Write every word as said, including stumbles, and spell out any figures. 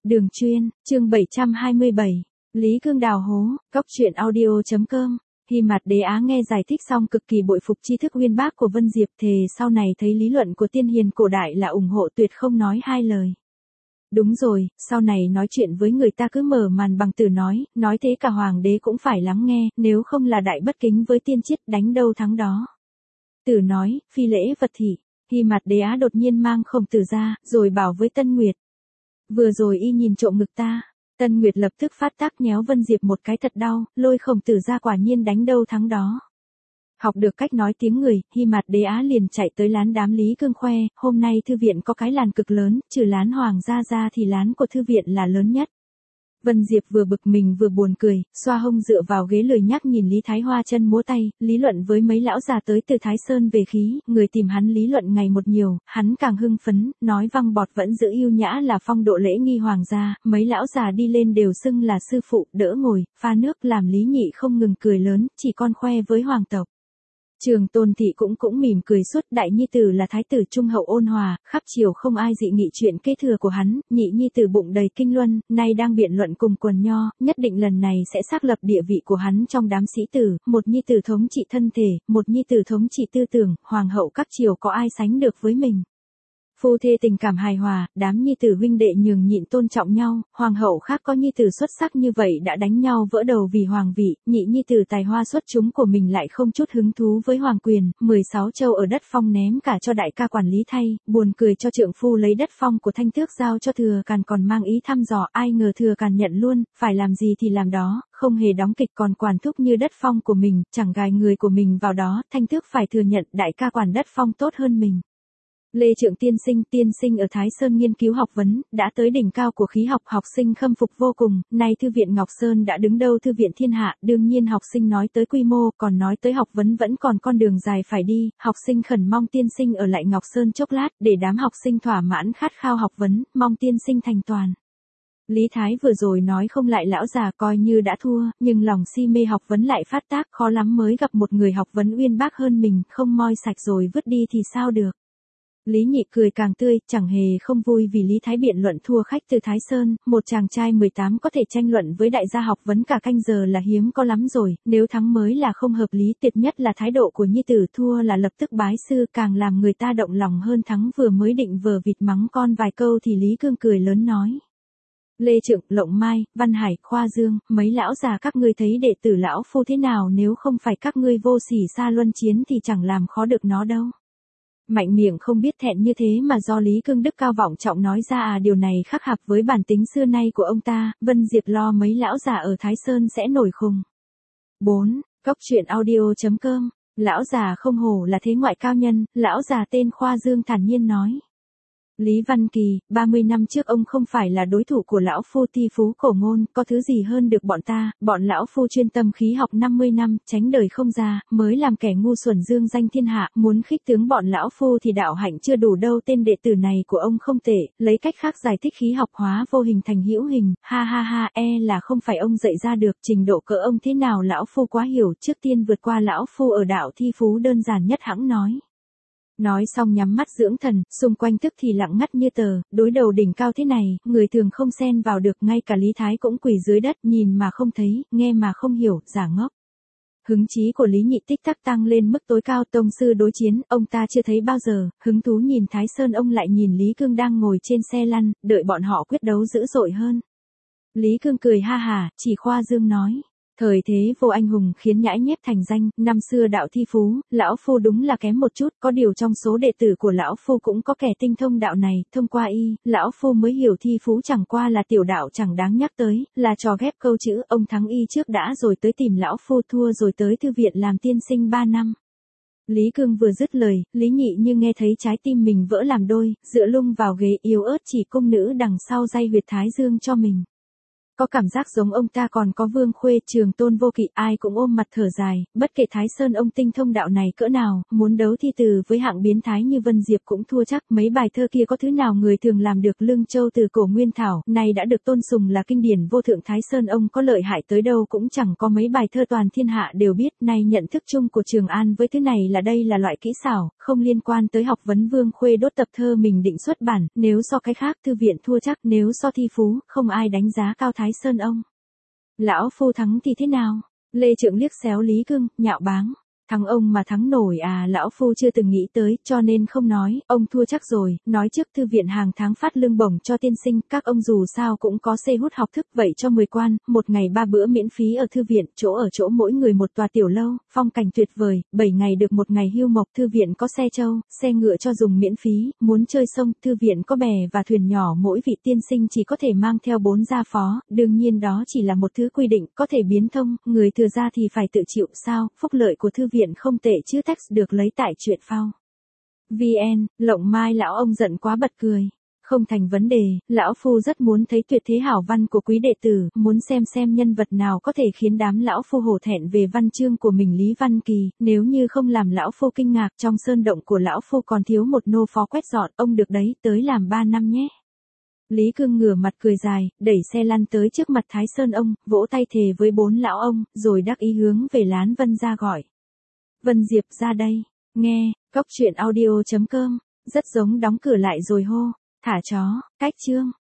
Đường chuyên, chương bảy trăm hai mươi bảy, Lý Cương đào hố, cóc truyện audio chấm com. Hy Mạt Đế Á nghe giải thích xong cực kỳ bội phục tri thức uyên bác của Vân Diệp, thề sau này thấy lý luận của tiên hiền cổ đại là ủng hộ tuyệt không nói hai lời. Đúng rồi, sau này nói chuyện với người ta cứ mở màn bằng từ nói, nói thế cả hoàng đế cũng phải lắng nghe, nếu không là đại bất kính với tiên triết, đánh đâu thắng đó. Tử nói, phi lễ vật thị. Hy Mạt Đế Á đột nhiên mang Khổng Tử ra, rồi bảo với Tân Nguyệt. Vừa rồi y nhìn trộm ngực ta. Tân Nguyệt lập tức phát tác nhéo Vân Diệp một cái thật đau, lôi Khổng Tử ra quả nhiên đánh đâu thắng đó. Học được cách nói tiếng người, Hy Mạt Đế Á liền chạy tới lán đám Lý Cương khoe, hôm nay thư viện có cái lán cực lớn, trừ lán hoàng gia ra thì lán của thư viện là lớn nhất. Vân Diệp vừa bực mình vừa buồn cười, xoa hông dựa vào ghế lười nhác nhìn Lý Thái Hoa chân múa tay, lý luận với mấy lão già tới từ Thái Sơn về khí, người tìm hắn lý luận ngày một nhiều, hắn càng hưng phấn, nói văng bọt vẫn giữ yêu nhã là phong độ lễ nghi hoàng gia, mấy lão già đi lên đều xưng là sư phụ, đỡ ngồi, pha nước làm Lý Nhị không ngừng cười lớn, chỉ con khoe với hoàng tộc. Trường Tôn Thị cũng cũng mỉm cười suốt, đại nhi tử là thái tử trung hậu ôn hòa, khắp triều không ai dị nghị chuyện kế thừa của hắn, nhị nhi tử bụng đầy kinh luân, nay đang biện luận cùng quần nho, nhất định lần này sẽ xác lập địa vị của hắn trong đám sĩ tử, một nhi tử thống trị thân thể, một nhi tử thống trị tư tưởng, hoàng hậu các triều có ai sánh được với mình. Phu thê tình cảm hài hòa, đám nhi tử huynh đệ nhường nhịn tôn trọng nhau, hoàng hậu khác có nhi tử xuất sắc như vậy đã đánh nhau vỡ đầu vì hoàng vị, nhị nhi tử tài hoa xuất chúng của mình lại không chút hứng thú với hoàng quyền, mười sáu châu ở đất phong ném cả cho đại ca quản lý thay, buồn cười cho trượng phu lấy đất phong của Thanh Tước giao cho Thừa Càn còn mang ý thăm dò, ai ngờ Thừa Càn nhận luôn, phải làm gì thì làm đó, không hề đóng kịch còn quản thúc như đất phong của mình, chẳng gài người của mình vào đó, Thanh Tước phải thừa nhận đại ca quản đất phong tốt hơn mình. Lê Trượng tiên sinh, tiên sinh ở Thái Sơn nghiên cứu học vấn, đã tới đỉnh cao của khí học, học sinh khâm phục vô cùng, nay thư viện Ngọc Sơn đã đứng đầu thư viện thiên hạ, đương nhiên học sinh nói tới quy mô, còn nói tới học vấn vẫn còn con đường dài phải đi, học sinh khẩn mong tiên sinh ở lại Ngọc Sơn chốc lát, để đám học sinh thỏa mãn khát khao học vấn, mong tiên sinh thành toàn. Lý Thái vừa rồi nói không lại lão già coi như đã thua, nhưng lòng si mê học vấn lại phát tác, khó lắm mới gặp một người học vấn uyên bác hơn mình, không moi sạch rồi vứt đi thì sao được. Lý Nhị cười càng tươi, chẳng hề không vui vì Lý Thái biện luận thua khách từ Thái Sơn, một chàng trai mười tám có thể tranh luận với đại gia học vấn cả canh giờ là hiếm có lắm rồi, nếu thắng mới là không hợp lý, tuyệt nhất là thái độ của nhi tử, thua là lập tức bái sư, càng làm người ta động lòng hơn thắng, vừa mới định vờ vịt mắng con vài câu thì Lý Cương cười lớn nói. Lê Trượng, Lộng Mai, Văn Hải, Khoa Dương, mấy lão già các ngươi thấy đệ tử lão phu thế nào, nếu không phải các ngươi vô sỉ xa luân chiến thì chẳng làm khó được nó đâu. Mạnh miệng không biết thẹn như thế mà do Lý Cương đức cao vọng trọng nói ra, à điều này khác hạp với bản tính xưa nay của ông ta, Vân Diệp lo mấy lão già ở Thái Sơn sẽ nổi khùng. bốn. Cóc truyện audio chấm com. Lão già không hổ là thế ngoại cao nhân, lão già tên Khoa Dương thản nhiên nói. Lý Văn Kỳ, ba mươi năm trước ông không phải là đối thủ của lão phu thi phú cổ ngôn, có thứ gì hơn được bọn ta, bọn lão phu chuyên tâm khí học năm mươi năm, tránh đời không ra, mới làm kẻ ngu xuẩn dương danh thiên hạ, muốn khích tướng bọn lão phu thì đạo hạnh chưa đủ đâu, tên đệ tử này của ông không tệ, lấy cách khác giải thích khí học hóa vô hình thành hữu hình, ha ha ha, e là không phải ông dạy ra được, trình độ cỡ ông thế nào lão phu quá hiểu, trước tiên vượt qua lão phu ở đạo thi phú đơn giản nhất hãng nói. Nói xong nhắm mắt dưỡng thần, xung quanh tức thì lặng ngắt như tờ, đối đầu đỉnh cao thế này, người thường không xen vào được, ngay cả Lý Thái cũng quỳ dưới đất, nhìn mà không thấy, nghe mà không hiểu, giả ngốc. Hứng chí của Lý Nhị tích tắc tăng lên mức tối cao, tông sư đối chiến, ông ta chưa thấy bao giờ, hứng thú nhìn Thái Sơn, ông lại nhìn Lý Cương đang ngồi trên xe lăn, đợi bọn họ quyết đấu dữ dội hơn. Lý Cương cười ha hả, chỉ Khoa Dương nói. Thời thế vô anh hùng khiến nhãi nhép thành danh, năm xưa đạo thi phú, lão phu đúng là kém một chút, có điều trong số đệ tử của lão phu cũng có kẻ tinh thông đạo này, thông qua y, lão phu mới hiểu thi phú chẳng qua là tiểu đạo chẳng đáng nhắc tới, là trò ghép câu chữ, ông thắng y trước đã rồi tới tìm lão phu, thua rồi tới thư viện làm tiên sinh ba năm. Lý Cương vừa dứt lời, Lý Nhị như nghe thấy trái tim mình vỡ làm đôi, dựa lưng vào ghế yếu ớt chỉ cung nữ đằng sau day huyệt thái dương cho mình. Có cảm giác giống ông ta còn có Vương Khuê, Trường Tôn Vô Kỵ, ai cũng ôm mặt thở dài, bất kể Thái Sơn ông tinh thông đạo này cỡ nào, muốn đấu thi từ với hạng biến thái như Vân Diệp cũng thua chắc, mấy bài thơ kia có thứ nào người thường làm được. Lương Châu từ cổ nguyên thảo, này đã được tôn sùng là kinh điển vô thượng, Thái Sơn ông có lợi hại tới đâu cũng chẳng có mấy bài thơ toàn thiên hạ đều biết. Nay nhận thức chung của Trường An với thứ này là đây là loại kỹ xảo, không liên quan tới học vấn. Vương Khuê đốt tập thơ mình định xuất bản, nếu so cái khác thư viện thua chắc, nếu so thi phú, không ai đánh giá cao Thái Sơn ông. Lão phu thắng thì thế nào? Lê Trượng liếc xéo Lý Cương, nhạo báng. Thắng ông mà thắng nổi à? Lão phu chưa từng nghĩ tới, cho nên không nói. Ông thua chắc rồi. Nói trước thư viện hàng tháng phát lương bổng cho tiên sinh, các ông dù sao cũng có xe hút học thức, vậy cho mười quan, một ngày ba bữa miễn phí ở thư viện, chỗ ở chỗ mỗi người một tòa tiểu lâu, phong cảnh tuyệt vời, bảy ngày được một ngày hưu mộc. Thư viện có xe trâu, xe ngựa cho dùng miễn phí, muốn chơi sông, thư viện có bè và thuyền nhỏ, mỗi vị tiên sinh chỉ có thể mang theo bốn gia phó, đương nhiên đó chỉ là một thứ quy định, có thể biến thông, người thừa ra thì phải tự chịu. Sao? Phúc lợi của thư viện không tệ chứ? Text được lấy tại truyện phao vê en. Lộng Mai lão ông giận quá bật cười. Không thành vấn đề, lão phu rất muốn thấy tuyệt thế hảo văn của quý đệ tử, muốn xem xem nhân vật nào có thể khiến đám lão phu hổ thẹn về văn chương của mình. Lý Văn Kỳ, nếu như không làm lão phu kinh ngạc, trong sơn động của lão phu còn thiếu một nô phó quét dọn, ông được đấy, tới làm ba năm nhé. Lý Cương ngửa mặt cười dài, đẩy xe lăn tới trước mặt Thái Sơn ông, vỗ tay thề với bốn lão ông, rồi đắc ý hướng về Lán Vân ra gọi. Vân Diệp ra đây, nghe, cốc truyện audio chấm com, rất giống đóng cửa lại rồi hô, thả chó, cách chương.